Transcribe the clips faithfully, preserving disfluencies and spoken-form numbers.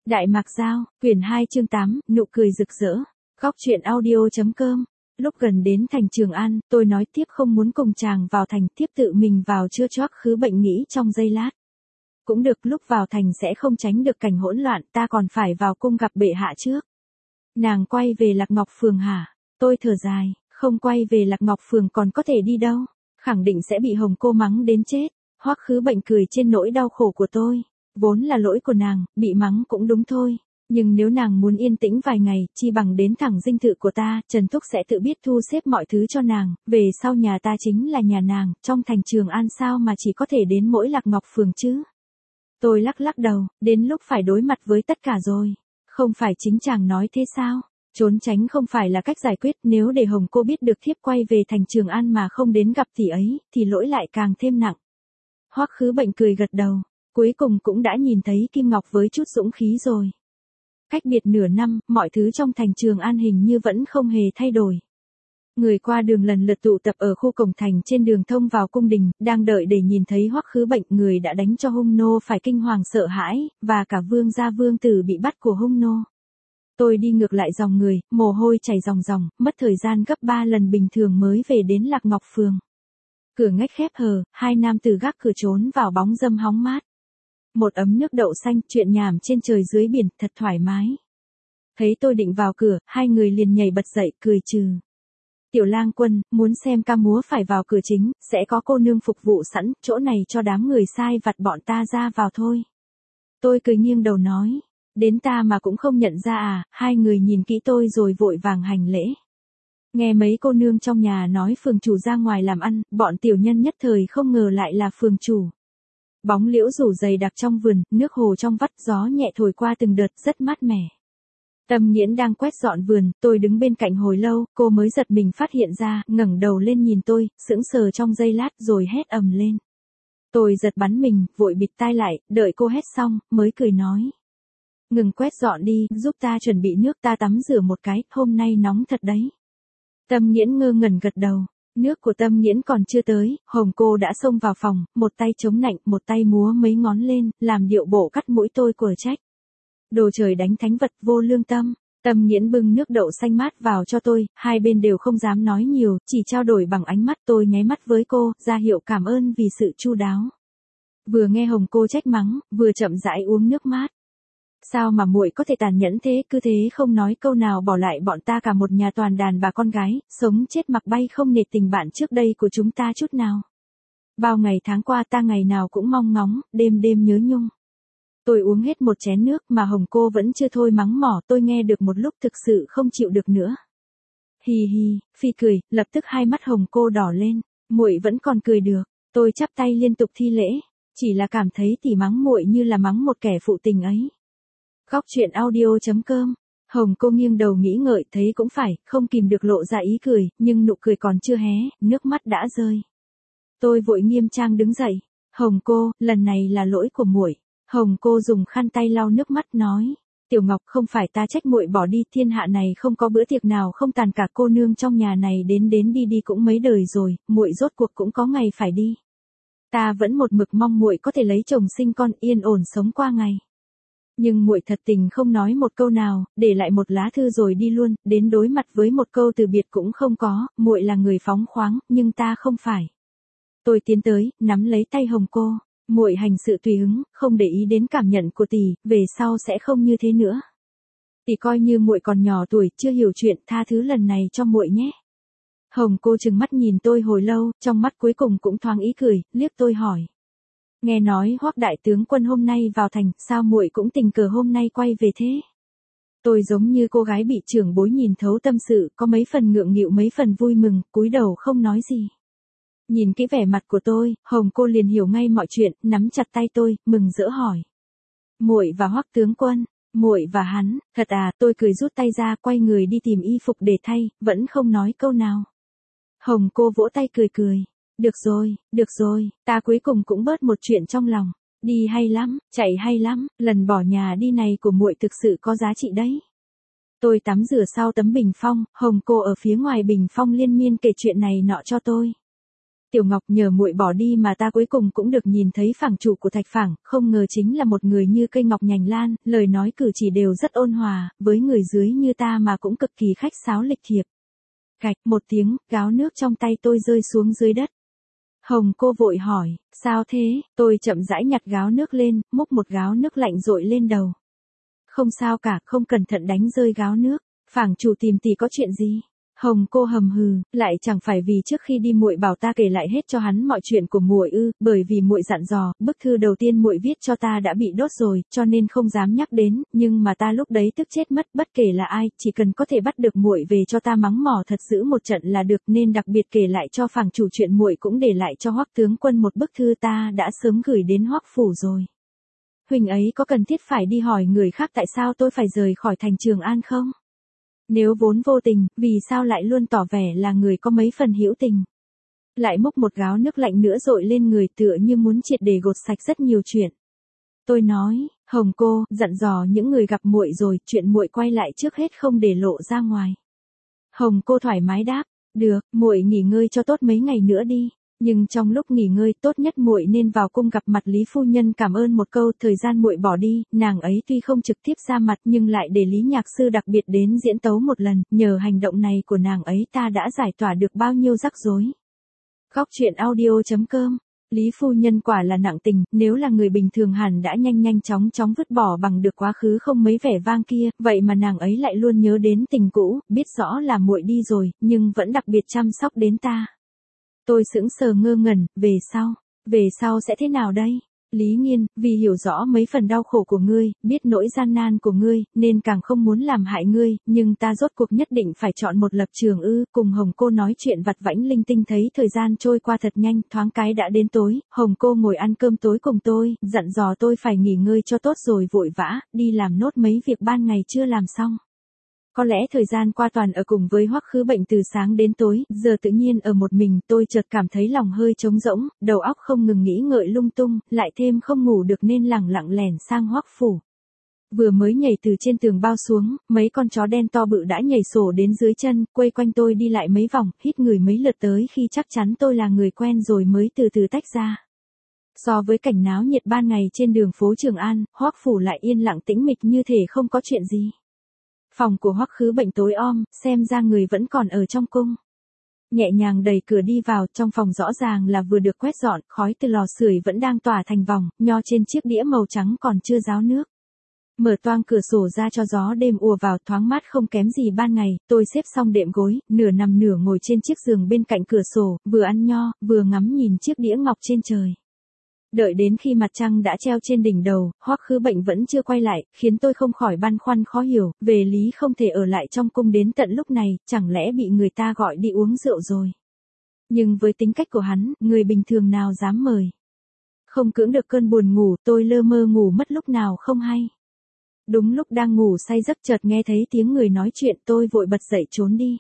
Đại Mạc Giao, quyển hai chương tám, nụ cười rực rỡ. Góc truyện audio.com. Lúc gần đến thành Trường An, tôi nói tiếp không muốn cùng chàng vào thành, tiếp tự mình vào chưa choác khứ bệnh nghĩ trong giây lát. Cũng được, lúc vào thành sẽ không tránh được cảnh hỗn loạn, ta còn phải vào cung gặp bệ hạ trước. Nàng quay về Lạc Ngọc Phường hả? Tôi thở dài, không quay về Lạc Ngọc Phường còn có thể đi đâu, khẳng định sẽ bị Hồng cô mắng đến chết. Hoắc khứ bệnh cười trên nỗi đau khổ của tôi. Vốn là lỗi của nàng, bị mắng cũng đúng thôi. Nhưng nếu nàng muốn yên tĩnh vài ngày, chi bằng đến thẳng dinh thự của ta, Trần Thúc sẽ tự biết thu xếp mọi thứ cho nàng, về sau nhà ta chính là nhà nàng, trong thành Trường An sao mà chỉ có thể đến mỗi Lạc Ngọc Phường chứ. Tôi lắc lắc đầu, đến lúc phải đối mặt với tất cả rồi. Không phải chính chàng nói thế sao? Trốn tránh không phải là cách giải quyết, nếu để Hồng cô biết được thiếp quay về thành Trường An mà không đến gặp tỷ ấy, thì lỗi lại càng thêm nặng. Hoắc khứ bệnh cười gật đầu. Cuối cùng cũng đã nhìn thấy Kim Ngọc với chút dũng khí rồi. Cách biệt nửa năm, mọi thứ trong thành Trường An hình như vẫn không hề thay đổi. Người qua đường lần lượt tụ tập ở khu cổng thành trên đường thông vào cung đình, đang đợi để nhìn thấy Hoắc khứ bệnh. Người đã đánh cho hung nô phải kinh hoàng sợ hãi, và cả vương gia vương tử bị bắt của hung nô. Tôi đi ngược lại dòng người, mồ hôi chảy ròng ròng, mất thời gian gấp ba lần bình thường mới về đến Lạc Ngọc Phường. Cửa ngách khép hờ, hai nam tử gác cửa trốn vào bóng râm hóng mát. Một ấm nước đậu xanh, chuyện nhảm trên trời dưới biển, thật thoải mái. Thấy tôi định vào cửa, hai người liền nhảy bật dậy, cười trừ. Tiểu lang quân, muốn xem ca múa phải vào cửa chính, sẽ có cô nương phục vụ sẵn, chỗ này cho đám người sai vặt bọn ta ra vào thôi. Tôi cười nghiêng đầu nói, đến ta mà cũng không nhận ra à, hai người nhìn kỹ tôi rồi vội vàng hành lễ. Nghe mấy cô nương trong nhà nói phường chủ ra ngoài làm ăn, bọn tiểu nhân nhất thời không ngờ lại là phường chủ. Bóng liễu rủ dày đặc trong vườn, nước hồ trong vắt, gió nhẹ thổi qua từng đợt, rất mát mẻ. Tâm Nghiễn đang quét dọn vườn, tôi đứng bên cạnh hồi lâu, cô mới giật mình phát hiện ra, ngẩng đầu lên nhìn tôi, sững sờ trong giây lát rồi hét ầm lên. Tôi giật bắn mình, vội bịt tai lại, đợi cô hét xong, mới cười nói. Ngừng quét dọn đi, giúp ta chuẩn bị nước, ta tắm rửa một cái, hôm nay nóng thật đấy. Tâm Nghiễn ngơ ngẩn gật đầu. Nước của Tâm Nghiễn còn chưa tới, Hồng cô đã xông vào phòng, một tay chống nạnh, một tay múa mấy ngón lên, làm điệu bộ cắt mũi tôi của trách. Đồ trời đánh thánh vật vô lương tâm. Tâm Nghiễn bưng nước đậu xanh mát vào cho tôi, hai bên đều không dám nói nhiều, chỉ trao đổi bằng ánh mắt. Tôi nháy mắt với cô, ra hiệu cảm ơn vì sự chu đáo. Vừa nghe Hồng cô trách mắng, vừa chậm rãi uống nước mát. Sao mà muội có thể tàn nhẫn thế, cứ thế không nói câu nào bỏ lại bọn ta cả một nhà toàn đàn bà con gái, sống chết mặc bay không nể tình bạn trước đây của chúng ta chút nào. Bao ngày tháng qua ta ngày nào cũng mong ngóng, đêm đêm nhớ nhung. Tôi uống hết một chén nước mà Hồng cô vẫn chưa thôi mắng mỏ, tôi nghe được một lúc thực sự không chịu được nữa. Hì hì, phi cười, lập tức hai mắt Hồng cô đỏ lên, muội vẫn còn cười được, tôi chắp tay liên tục thi lễ, chỉ là cảm thấy tỷ mắng muội như là mắng một kẻ phụ tình ấy. Góc truyện audio.com. Hồng cô nghiêng đầu nghĩ ngợi, thấy cũng phải, không kìm được lộ ra ý cười, nhưng nụ cười còn chưa hé, nước mắt đã rơi. Tôi vội nghiêm trang đứng dậy. Hồng cô, lần này là lỗi của muội. Hồng cô dùng khăn tay lau nước mắt nói, Tiểu Ngọc, không phải ta trách muội bỏ đi, thiên hạ này không có bữa tiệc nào không tàn cả, cô nương trong nhà này đến đến đi đi cũng mấy đời rồi, muội rốt cuộc cũng có ngày phải đi. Ta vẫn một mực mong muội có thể lấy chồng sinh con, yên ổn sống qua ngày. Nhưng muội thật tình không nói một câu nào, để lại một lá thư rồi đi luôn, đến đối mặt với một câu từ biệt cũng không có. Muội là người phóng khoáng, nhưng ta không phải. Tôi tiến tới, nắm lấy tay Hồng cô, muội hành sự tùy hứng, không để ý đến cảm nhận của tỷ, về sau sẽ không như thế nữa. Tỷ coi như muội còn nhỏ tuổi, chưa hiểu chuyện, tha thứ lần này cho muội nhé. Hồng cô trừng mắt nhìn tôi hồi lâu, trong mắt cuối cùng cũng thoáng ý cười, liếc tôi hỏi. Nghe nói Hoắc đại tướng quân hôm nay vào thành, sao muội cũng tình cờ hôm nay quay về thế? Tôi giống như cô gái bị trưởng bối nhìn thấu tâm sự, có mấy phần ngượng nghịu mấy phần vui mừng, cúi đầu không nói gì. Nhìn cái vẻ mặt của tôi, Hồng cô liền hiểu ngay mọi chuyện, nắm chặt tay tôi, mừng rỡ hỏi. Muội và Hoắc tướng quân, muội và hắn, thật à? Tôi cười rút tay ra, quay người đi tìm y phục để thay, vẫn không nói câu nào. Hồng cô vỗ tay cười cười. Được rồi, được rồi, ta cuối cùng cũng bớt một chuyện trong lòng. Đi hay lắm, chạy hay lắm, lần bỏ nhà đi này của muội thực sự có giá trị đấy. Tôi tắm rửa sau tấm bình phong, Hồng cô ở phía ngoài bình phong liên miên kể chuyện này nọ cho tôi. Tiểu Ngọc, nhờ muội bỏ đi mà ta cuối cùng cũng được nhìn thấy phảng chủ của Thạch Phảng, không ngờ chính là một người như cây ngọc nhành lan, lời nói cử chỉ đều rất ôn hòa, với người dưới như ta mà cũng cực kỳ khách sáo lịch thiệp. Cạch một tiếng, gáo nước trong tay tôi rơi xuống dưới đất. Hồng cô vội hỏi, sao thế? Tôi chậm rãi nhặt gáo nước lên, múc một gáo nước lạnh dội lên đầu. Không sao cả, không cẩn thận đánh rơi gáo nước. Phảng chủ tìm tỷ có chuyện gì? Hồng cô hầm hừ, lại chẳng phải vì trước khi đi muội bảo ta kể lại hết cho hắn mọi chuyện của muội ư? Bởi vì muội dặn dò, bức thư đầu tiên muội viết cho ta đã bị đốt rồi, cho nên không dám nhắc đến, nhưng mà ta lúc đấy tức chết mất, bất kể là ai, chỉ cần có thể bắt được muội về cho ta mắng mỏ thật dữ một trận là được, nên đặc biệt kể lại cho phảng chủ chuyện muội cũng để lại cho Hoắc tướng quân một bức thư ta đã sớm gửi đến Hoắc phủ rồi. Huỳnh ấy có cần thiết phải đi hỏi người khác tại sao tôi phải rời khỏi thành Trường An không? Nếu vốn vô tình, vì sao lại luôn tỏ vẻ là người có mấy phần hữu tình? Lại múc một gáo nước lạnh nữa dội lên người tựa như muốn triệt để gột sạch rất nhiều chuyện. Tôi nói, Hồng cô, dặn dò những người gặp muội rồi, chuyện muội quay lại trước hết không để lộ ra ngoài. Hồng cô thoải mái đáp, được, muội nghỉ ngơi cho tốt mấy ngày nữa đi. Nhưng trong lúc nghỉ ngơi tốt nhất muội nên vào cung gặp mặt Lý phu nhân cảm ơn một câu, thời gian muội bỏ đi, nàng ấy tuy không trực tiếp ra mặt nhưng lại để Lý nhạc sư đặc biệt đến diễn tấu một lần, nhờ hành động này của nàng ấy ta đã giải tỏa được bao nhiêu rắc rối. Góc truyện audio chấm com. Lý phu nhân quả là nặng tình, nếu là người bình thường hẳn đã nhanh nhanh chóng chóng vứt bỏ bằng được quá khứ không mấy vẻ vang kia, vậy mà nàng ấy lại luôn nhớ đến tình cũ, biết rõ là muội đi rồi, nhưng vẫn đặc biệt chăm sóc đến ta. Tôi sững sờ ngơ ngẩn, về sau, về sau sẽ thế nào đây? Lý Nghiên, vì hiểu rõ mấy phần đau khổ của ngươi, biết nỗi gian nan của ngươi, nên càng không muốn làm hại ngươi, nhưng ta rốt cuộc nhất định phải chọn một lập trường ư, cùng Hồng cô nói chuyện vặt vãnh linh tinh thấy thời gian trôi qua thật nhanh, thoáng cái đã đến tối, Hồng cô ngồi ăn cơm tối cùng tôi, dặn dò tôi phải nghỉ ngơi cho tốt rồi vội vã, đi làm nốt mấy việc ban ngày chưa làm xong. Có lẽ thời gian qua toàn ở cùng với Hoắc Khứ Bệnh từ sáng đến tối, giờ tự nhiên ở một mình tôi chợt cảm thấy lòng hơi trống rỗng, đầu óc không ngừng nghĩ ngợi lung tung, lại thêm không ngủ được nên lẳng lặng lẻn sang Hoắc phủ. Vừa mới nhảy từ trên tường bao xuống, mấy con chó đen to bự đã nhảy sổ đến dưới chân, quây quanh tôi đi lại mấy vòng, hít người mấy lượt tới khi chắc chắn tôi là người quen rồi mới từ từ tách ra. So với cảnh náo nhiệt ban ngày trên đường phố Trường An, Hoắc phủ lại yên lặng tĩnh mịch như thể không có chuyện gì. Phòng của Hoắc Khứ Bệnh tối om, xem ra người vẫn còn ở trong cung. Nhẹ nhàng đẩy cửa đi vào, trong phòng rõ ràng là vừa được quét dọn, khói từ lò sưởi vẫn đang tỏa thành vòng, nho trên chiếc đĩa màu trắng còn chưa ráo nước. Mở toang cửa sổ ra cho gió đêm ùa vào, thoáng mát không kém gì ban ngày, tôi xếp xong đệm gối, nửa nằm nửa ngồi trên chiếc giường bên cạnh cửa sổ, vừa ăn nho, vừa ngắm nhìn chiếc đĩa ngọc trên trời. Đợi đến khi mặt trăng đã treo trên đỉnh đầu, Hoắc Khứ Bệnh vẫn chưa quay lại, khiến tôi không khỏi băn khoăn khó hiểu, về lý không thể ở lại trong cung đến tận lúc này, chẳng lẽ bị người ta gọi đi uống rượu rồi. Nhưng với tính cách của hắn, người bình thường nào dám mời. Không cưỡng được cơn buồn ngủ, tôi lơ mơ ngủ mất lúc nào không hay. Đúng lúc đang ngủ say giấc chợt nghe thấy tiếng người nói chuyện, tôi vội bật dậy trốn đi.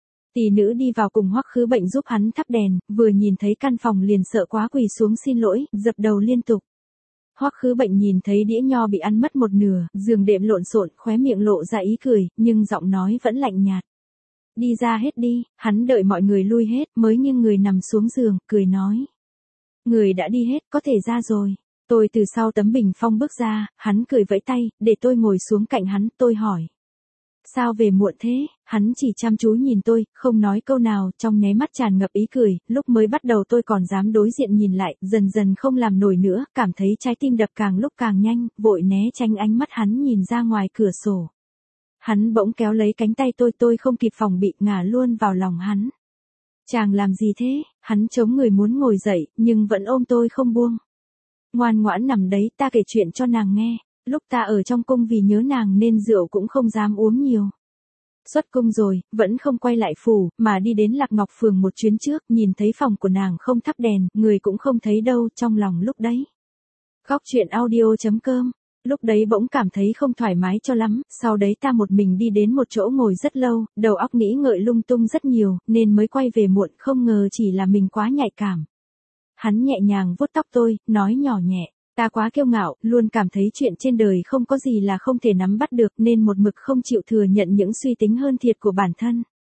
Tỷ nữ đi vào cùng Hoắc Khứ Bệnh giúp hắn thắp đèn, vừa nhìn thấy căn phòng liền sợ quá quỳ xuống xin lỗi, dập đầu liên tục. Hoắc Khứ Bệnh nhìn thấy đĩa nho bị ăn mất một nửa, giường đệm lộn xộn, khóe miệng lộ ra ý cười, nhưng giọng nói vẫn lạnh nhạt. Đi ra hết đi, hắn đợi mọi người lui hết, mới nghiêng người nằm xuống giường, cười nói. Người đã đi hết, có thể ra rồi. Tôi từ sau tấm bình phong bước ra, hắn cười vẫy tay, để tôi ngồi xuống cạnh hắn, tôi hỏi. Sao về muộn thế? Hắn chỉ chăm chú nhìn tôi, không nói câu nào, trong nháy mắt tràn ngập ý cười, lúc mới bắt đầu tôi còn dám đối diện nhìn lại, dần dần không làm nổi nữa, cảm thấy trái tim đập càng lúc càng nhanh, vội né tránh ánh mắt hắn nhìn ra ngoài cửa sổ. Hắn bỗng kéo lấy cánh tay tôi, tôi không kịp phòng bị, ngả luôn vào lòng hắn. Chàng làm gì thế? Hắn chống người muốn ngồi dậy, nhưng vẫn ôm tôi không buông. Ngoan ngoãn nằm đấy, ta kể chuyện cho nàng nghe. Lúc ta ở trong cung vì nhớ nàng nên rượu cũng không dám uống nhiều. Xuất cung rồi, vẫn không quay lại phủ, mà đi đến Lạc Ngọc Phường một chuyến trước, nhìn thấy phòng của nàng không thắp đèn, người cũng không thấy đâu, trong lòng lúc đấy. Góc truyện audio chấm com. Lúc đấy bỗng cảm thấy không thoải mái cho lắm, sau đấy ta một mình đi đến một chỗ ngồi rất lâu, đầu óc nghĩ ngợi lung tung rất nhiều, nên mới quay về muộn, không ngờ chỉ là mình quá nhạy cảm. Hắn nhẹ nhàng vuốt tóc tôi, nói nhỏ nhẹ. Ta quá kiêu ngạo, luôn cảm thấy chuyện trên đời không có gì là không thể nắm bắt được nên một mực không chịu thừa nhận những suy tính hơn thiệt của bản thân.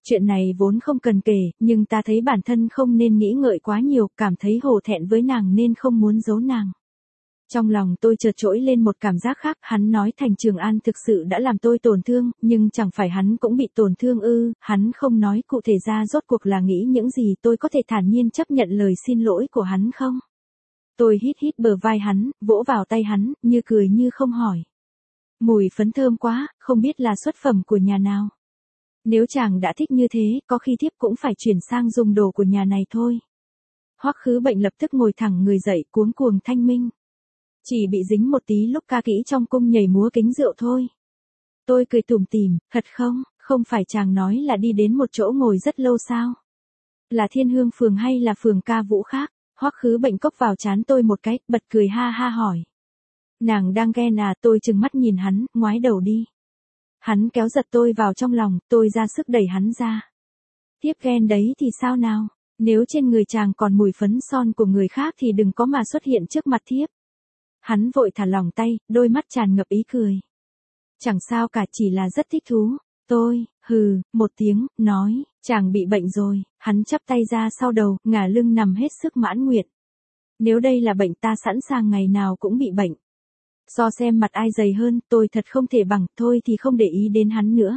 Chuyện này vốn không cần kể, nhưng ta thấy bản thân không nên nghĩ ngợi quá nhiều, cảm thấy hổ thẹn với nàng nên không muốn giấu nàng. Trong lòng tôi chợt trỗi lên một cảm giác khác, hắn nói Thành Trường An thực sự đã làm tôi tổn thương, nhưng chẳng phải hắn cũng bị tổn thương ư, hắn không nói cụ thể ra rốt cuộc là nghĩ những gì, tôi có thể thản nhiên chấp nhận lời xin lỗi của hắn không? Tôi hít hít bờ vai hắn, vỗ vào tay hắn, như cười như không hỏi. Mùi phấn thơm quá, không biết là xuất phẩm của nhà nào. Nếu chàng đã thích như thế, có khi thiếp cũng phải chuyển sang dùng đồ của nhà này thôi. Hoắc Khứ Bệnh lập tức ngồi thẳng người dậy, cuống cuồng thanh minh. Chỉ bị dính một tí lúc ca kỹ trong cung nhảy múa kính rượu thôi. Tôi cười tủm tỉm, thật không, không phải chàng nói là đi đến một chỗ ngồi rất lâu sao? Là Thiên Hương phường hay là phường ca vũ khác? Hoắc Khứ Bệnh cốc vào trán tôi một cái, bật cười ha ha hỏi. Nàng đang ghen à? Tôi trừng mắt nhìn hắn, ngoái đầu đi. Hắn kéo giật tôi vào trong lòng, tôi ra sức đẩy hắn ra. Tiếp ghen đấy thì sao nào? Nếu trên người chàng còn mùi phấn son của người khác thì đừng có mà xuất hiện trước mặt thiếp. Hắn vội thả lỏng tay, đôi mắt tràn ngập ý cười. Chẳng sao cả, chỉ là rất thích thú. Tôi, hừ, một tiếng, nói, chàng bị bệnh rồi. Hắn chắp tay ra sau đầu, ngả lưng nằm hết sức mãn nguyện. Nếu đây là bệnh ta sẵn sàng ngày nào cũng bị bệnh. So xem mặt ai dày hơn, tôi thật không thể bằng, thôi thì không để ý đến hắn nữa.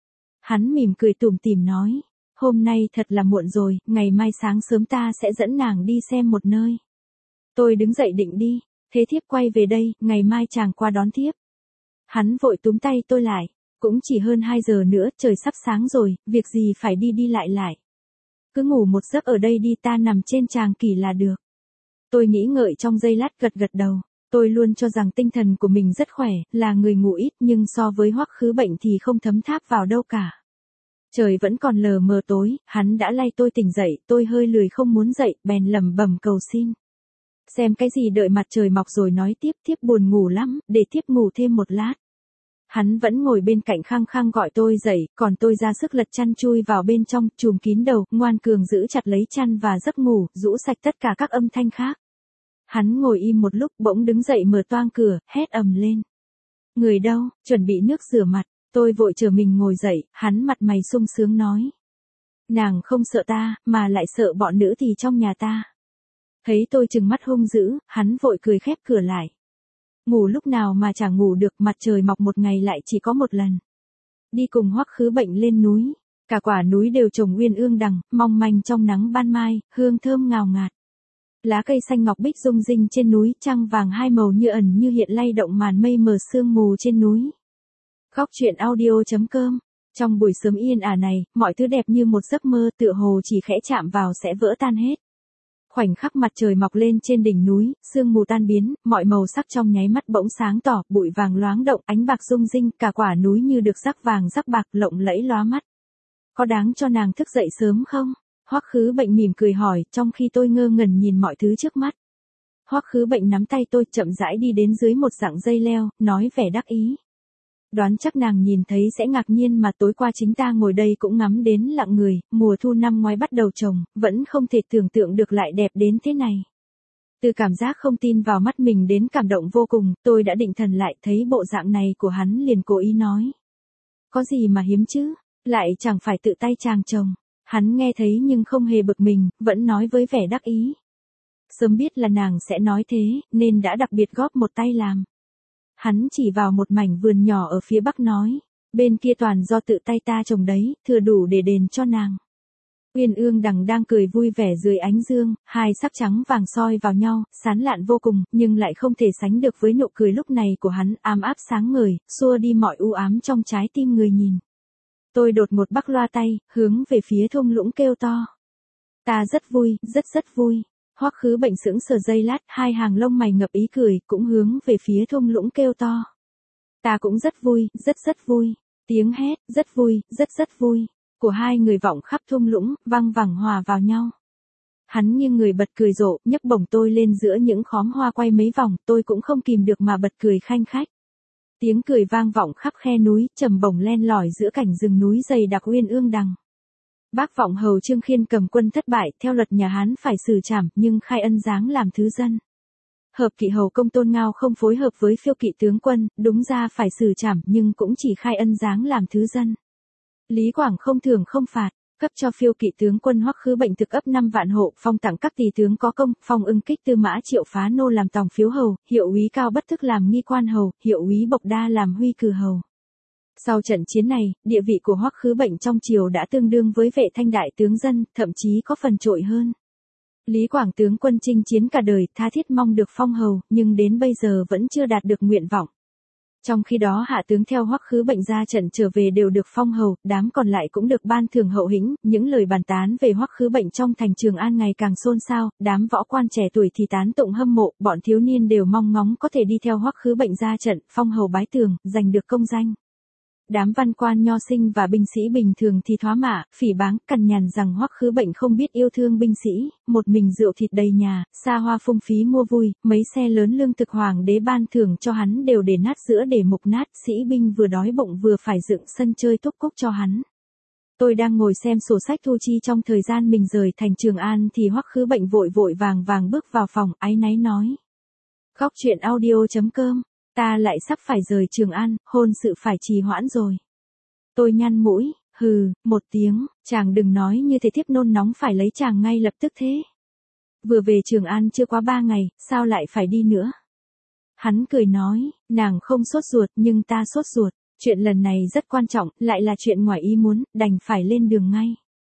Hắn mỉm cười tủm tỉm nói, hôm nay thật là muộn rồi, ngày mai sáng sớm ta sẽ dẫn nàng đi xem một nơi. Tôi đứng dậy định đi, thế thiếp quay về đây, ngày mai chàng qua đón thiếp. Hắn vội túm tay tôi lại, cũng chỉ hơn hai giờ nữa, trời sắp sáng rồi, việc gì phải đi đi lại lại. Cứ ngủ một giấc ở đây đi, ta nằm trên tràng kỷ là được. Tôi nghĩ ngợi trong giây lát gật gật đầu. Tôi luôn cho rằng tinh thần của mình rất khỏe, là người ngủ ít nhưng so với Hoắc Khứ Bệnh thì không thấm tháp vào đâu cả. Trời vẫn còn lờ mờ tối, hắn đã lay tôi tỉnh dậy, tôi hơi lười không muốn dậy, bèn lẩm bẩm cầu xin. Xem cái gì đợi mặt trời mọc rồi nói tiếp, thiếp buồn ngủ lắm, để thiếp ngủ thêm một lát. Hắn vẫn ngồi bên cạnh khăng khăng gọi tôi dậy, còn tôi ra sức lật chăn chui vào bên trong, chùm kín đầu, ngoan cường giữ chặt lấy chăn và giấc ngủ, rũ sạch tất cả các âm thanh khác. Hắn ngồi im một lúc bỗng đứng dậy mở toang cửa, hét ầm lên. Người đâu, chuẩn bị nước rửa mặt, tôi vội chờ mình ngồi dậy, hắn mặt mày sung sướng nói. Nàng không sợ ta, mà lại sợ bọn nữ thì trong nhà ta. Thấy tôi trừng mắt hung dữ, hắn vội cười khép cửa lại. Ngủ lúc nào mà chẳng ngủ được, mặt trời mọc một ngày lại chỉ có một lần. Đi cùng Hoắc Khứ Bệnh lên núi, cả quả núi đều trồng uyên ương đằng, mong manh trong nắng ban mai, hương thơm ngào ngạt. Lá cây xanh ngọc bích rung rinh trên núi, trăng vàng hai màu như ẩn như hiện lay động màn mây mờ sương mù trên núi. Góc truyện audio chấm com. Trong buổi sớm yên ả này, mọi thứ đẹp như một giấc mơ, tựa hồ chỉ khẽ chạm vào sẽ vỡ tan hết. Khoảnh khắc mặt trời mọc lên trên đỉnh núi, sương mù tan biến, mọi màu sắc trong nháy mắt bỗng sáng tỏ, bụi vàng loáng động, ánh bạc rung rinh, cả quả núi như được rắc vàng rắc bạc, lộng lẫy lóa mắt. Có đáng cho nàng thức dậy sớm không? Hoắc Khứ Bệnh mỉm cười hỏi, trong khi tôi ngơ ngẩn nhìn mọi thứ trước mắt. Hoắc Khứ Bệnh nắm tay tôi, chậm rãi đi đến dưới một rặng dây leo, nói vẻ đắc ý. Đoán chắc nàng nhìn thấy sẽ ngạc nhiên mà tối qua chính ta ngồi đây cũng ngắm đến lặng người, mùa thu năm ngoái bắt đầu trồng, vẫn không thể tưởng tượng được lại đẹp đến thế này. Từ cảm giác không tin vào mắt mình đến cảm động vô cùng, tôi đã định thần lại, thấy bộ dạng này của hắn liền cố ý nói. Có gì mà hiếm chứ, lại chẳng phải tự tay chàng trồng. Hắn nghe thấy nhưng không hề bực mình, vẫn nói với vẻ đắc ý. Sớm biết là nàng sẽ nói thế, nên đã đặc biệt góp một tay làm. Hắn chỉ vào một mảnh vườn nhỏ ở phía bắc nói, bên kia toàn do tự tay ta trồng đấy, thừa đủ để đền cho nàng. Uyên ương đằng đang cười vui vẻ dưới ánh dương, hai sắc trắng vàng soi vào nhau, sán lạn vô cùng, nhưng lại không thể sánh được với nụ cười lúc này của hắn, ám áp sáng ngời, xua đi mọi u ám trong trái tim người nhìn. Tôi đột một bắc loa tay, hướng về phía thung lũng kêu to. Ta rất vui, rất rất vui. Hoắc Khứ Bệnh sững sờ giây lát, hai hàng lông mày ngập ý cười, cũng hướng về phía thung lũng kêu to. Ta cũng rất vui, rất rất vui. Tiếng hét, rất vui, rất rất vui, của hai người vọng khắp thung lũng, vang vẳng hòa vào nhau. Hắn nghiêng người bật cười rộ, nhấc bổng tôi lên giữa những khóm hoa quay mấy vòng, tôi cũng không kìm được mà bật cười khanh khách. Tiếng cười vang vọng khắp khe núi, trầm bổng len lỏi giữa cảnh rừng núi dày đặc uyên ương đằng. Bác Vọng Hầu Trương Khiên cầm quân thất bại, theo luật nhà Hán phải xử trảm, nhưng khai ân giáng làm thứ dân. Hợp kỵ hầu Công Tôn Ngao không phối hợp với phiêu kỵ tướng quân, đúng ra phải xử trảm nhưng cũng chỉ khai ân giáng làm thứ dân. Lý Quảng không thưởng không phạt, cấp cho phiêu kỵ tướng quân Hoắc Khứ Bệnh thực ấp năm vạn hộ, phong tặng các tỳ tướng có công, phong ưng kích tư mã Triệu Phá Nô làm tòng phiếu hầu, hiệu úy Cao Bất Thức làm nghi quan hầu, hiệu úy Bộc Đa làm huy cừ hầu. Sau trận chiến này, địa vị của Hoắc Khứ Bệnh trong triều đã tương đương với Vệ Thanh đại tướng dân, thậm chí có phần trội hơn. Lý Quảng tướng quân chinh chiến cả đời, tha thiết mong được phong hầu, nhưng đến bây giờ vẫn chưa đạt được nguyện vọng. Trong khi đó hạ tướng theo Hoắc Khứ Bệnh ra trận trở về đều được phong hầu, đám còn lại cũng được ban thưởng hậu hĩnh, những lời bàn tán về Hoắc Khứ Bệnh trong thành Trường An ngày càng xôn xao, đám võ quan trẻ tuổi thì tán tụng hâm mộ, bọn thiếu niên đều mong ngóng có thể đi theo Hoắc Khứ Bệnh ra trận, phong hầu bái tường, giành được công danh. Đám văn quan nho sinh và binh sĩ bình thường thì thoá mạ, phỉ báng, cằn nhằn rằng Hoắc Khứ Bệnh không biết yêu thương binh sĩ, một mình rượu thịt đầy nhà, xa hoa phung phí mua vui, mấy xe lớn lương thực hoàng đế ban thưởng cho hắn đều để nát giữa để mục nát, sĩ binh vừa đói bụng vừa phải dựng sân chơi túc cúc cho hắn. Tôi đang ngồi xem sổ sách thu chi trong thời gian mình rời thành Trường An thì Hoắc Khứ Bệnh vội vội vàng vàng bước vào phòng, áy náy nói. Góc truyện audio chấm com, ta lại sắp phải rời Trường An, hôn sự phải trì hoãn rồi. Tôi nhăn mũi, hừ, một tiếng, chàng đừng nói như thế, thiếp nôn nóng phải lấy chàng ngay lập tức thế. Vừa về Trường An chưa quá ba ngày, sao lại phải đi nữa? Hắn cười nói, nàng không sốt ruột nhưng ta sốt ruột, chuyện lần này rất quan trọng, lại là chuyện ngoài ý muốn, đành phải lên đường ngay.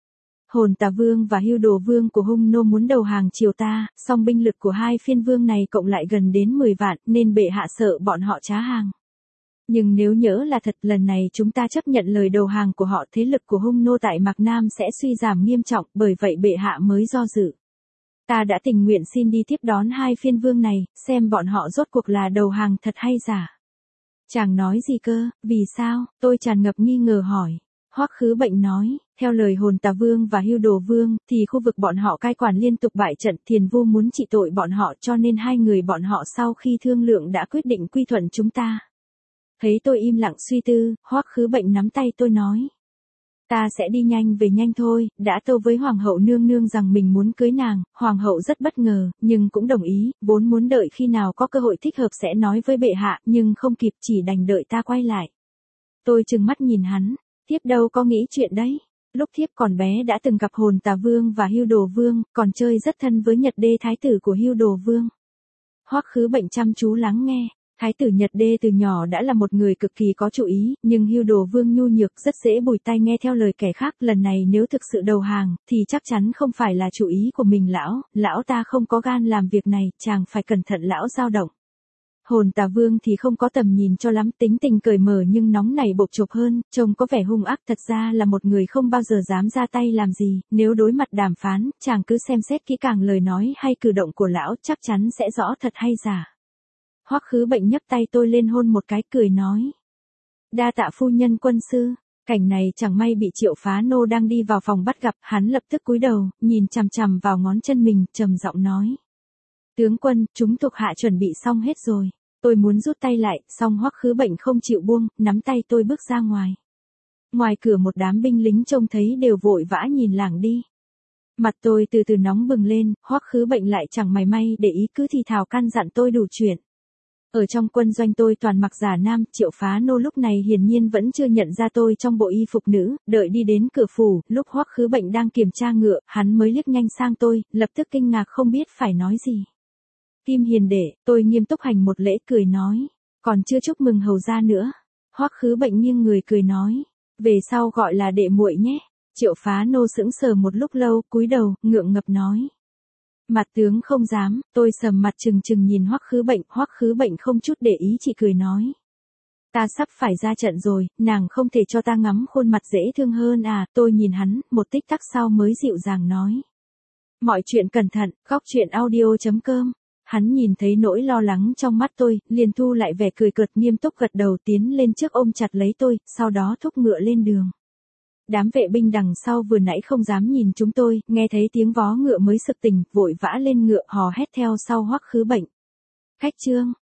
Hồn Tà Vương và Hưu Đồ Vương của Hung Nô muốn đầu hàng triều ta, song binh lực của hai phiên vương này cộng lại gần đến mười vạn, nên bệ hạ sợ bọn họ trá hàng. Nhưng nếu nhỡ là thật, lần này chúng ta chấp nhận lời đầu hàng của họ, thế lực của Hung Nô tại Mạc Nam sẽ suy giảm nghiêm trọng, bởi vậy bệ hạ mới do dự. Ta đã tình nguyện xin đi tiếp đón hai phiên vương này, xem bọn họ rốt cuộc là đầu hàng thật hay giả. Chàng nói gì cơ, vì sao? Tôi tràn ngập nghi ngờ hỏi. Hoắc Khứ Bệnh nói, theo lời Hồn Tà Vương và Hưu Đồ Vương, thì khu vực bọn họ cai quản liên tục bại trận, Thiền Vu muốn trị tội bọn họ, cho nên hai người bọn họ sau khi thương lượng đã quyết định quy thuận chúng ta. Thấy tôi im lặng suy tư, Hoắc Khứ Bệnh nắm tay tôi nói. Ta sẽ đi nhanh về nhanh thôi, đã tâu với Hoàng hậu nương nương rằng mình muốn cưới nàng, Hoàng hậu rất bất ngờ, nhưng cũng đồng ý, vốn muốn đợi khi nào có cơ hội thích hợp sẽ nói với bệ hạ, nhưng không kịp, chỉ đành đợi ta quay lại. Tôi trừng mắt nhìn hắn, thiếp đâu có nghĩ chuyện đấy. Lúc thiếp còn bé đã từng gặp Hồn Tà Vương và Hưu Đồ Vương, còn chơi rất thân với Nhật Đê thái tử của Hưu Đồ Vương. Hoắc Khứ Bệnh chăm chú lắng nghe. Thái tử Nhật Đê từ nhỏ đã là một người cực kỳ có chủ ý, nhưng Hưu Đồ Vương nhu nhược rất dễ bùi tai nghe theo lời kẻ khác, lần này nếu thực sự đầu hàng, thì chắc chắn không phải là chủ ý của mình lão, lão ta không có gan làm việc này, chàng phải cẩn thận lão dao động. Hồn Tà Vương thì không có tầm nhìn cho lắm, tính tình cởi mở nhưng nóng nảy bộc chộp hơn, trông có vẻ hung ác, thật ra là một người không bao giờ dám ra tay làm gì, nếu đối mặt đàm phán, chàng cứ xem xét kỹ càng lời nói hay cử động của lão, chắc chắn sẽ rõ thật hay giả. Hoắc Khứ Bệnh nhấc tay tôi lên hôn một cái, cười nói. Đa tạ phu nhân quân sư. Cảnh này chẳng may bị Triệu Phá Nô đang đi vào phòng bắt gặp, hắn lập tức cúi đầu, nhìn chằm chằm vào ngón chân mình, trầm giọng nói. Tướng quân, chúng thuộc hạ chuẩn bị xong hết rồi. Tôi muốn rút tay lại, song Hoắc Khứ Bệnh không chịu buông, nắm tay tôi bước ra ngoài. Ngoài cửa một đám binh lính trông thấy đều vội vã nhìn lảng đi. Mặt tôi từ từ nóng bừng lên, Hoắc Khứ Bệnh lại chẳng mảy may để ý, cứ thì thào căn dặn tôi đủ chuyện. Ở trong quân doanh tôi toàn mặc giả nam, Triệu Phá Nô lúc này hiển nhiên vẫn chưa nhận ra tôi trong bộ y phục nữ, đợi đi đến cửa phủ, lúc Hoắc Khứ Bệnh đang kiểm tra ngựa, hắn mới liếc nhanh sang tôi, lập tức kinh ngạc không biết phải nói gì. Kim Hiền đệ, tôi nghiêm túc hành một lễ cười nói, còn chưa chúc mừng hầu gia nữa. Hoắc Khứ Bệnh nghiêng người cười nói, về sau gọi là đệ muội nhé. Triệu Phá Nô sững sờ một lúc lâu, cúi đầu, ngượng ngập nói. Mặt tướng không dám, tôi sầm mặt trừng trừng nhìn Hoắc Khứ Bệnh, Hoắc Khứ Bệnh không chút để ý chỉ cười nói. Ta sắp phải ra trận rồi, nàng không thể cho ta ngắm khuôn mặt dễ thương hơn à, tôi nhìn hắn, một tích tắc sau mới dịu dàng nói. Mọi chuyện cẩn thận, góc truyện audio chấm com. Hắn nhìn thấy nỗi lo lắng trong mắt tôi, liền thu lại vẻ cười cợt, nghiêm túc gật đầu, tiến lên trước ôm chặt lấy tôi, sau đó thúc ngựa lên đường. Đám vệ binh đằng sau vừa nãy không dám nhìn chúng tôi, nghe thấy tiếng vó ngựa mới sực tỉnh, vội vã lên ngựa hò hét theo sau Hoắc Khứ Bệnh. Khách trương,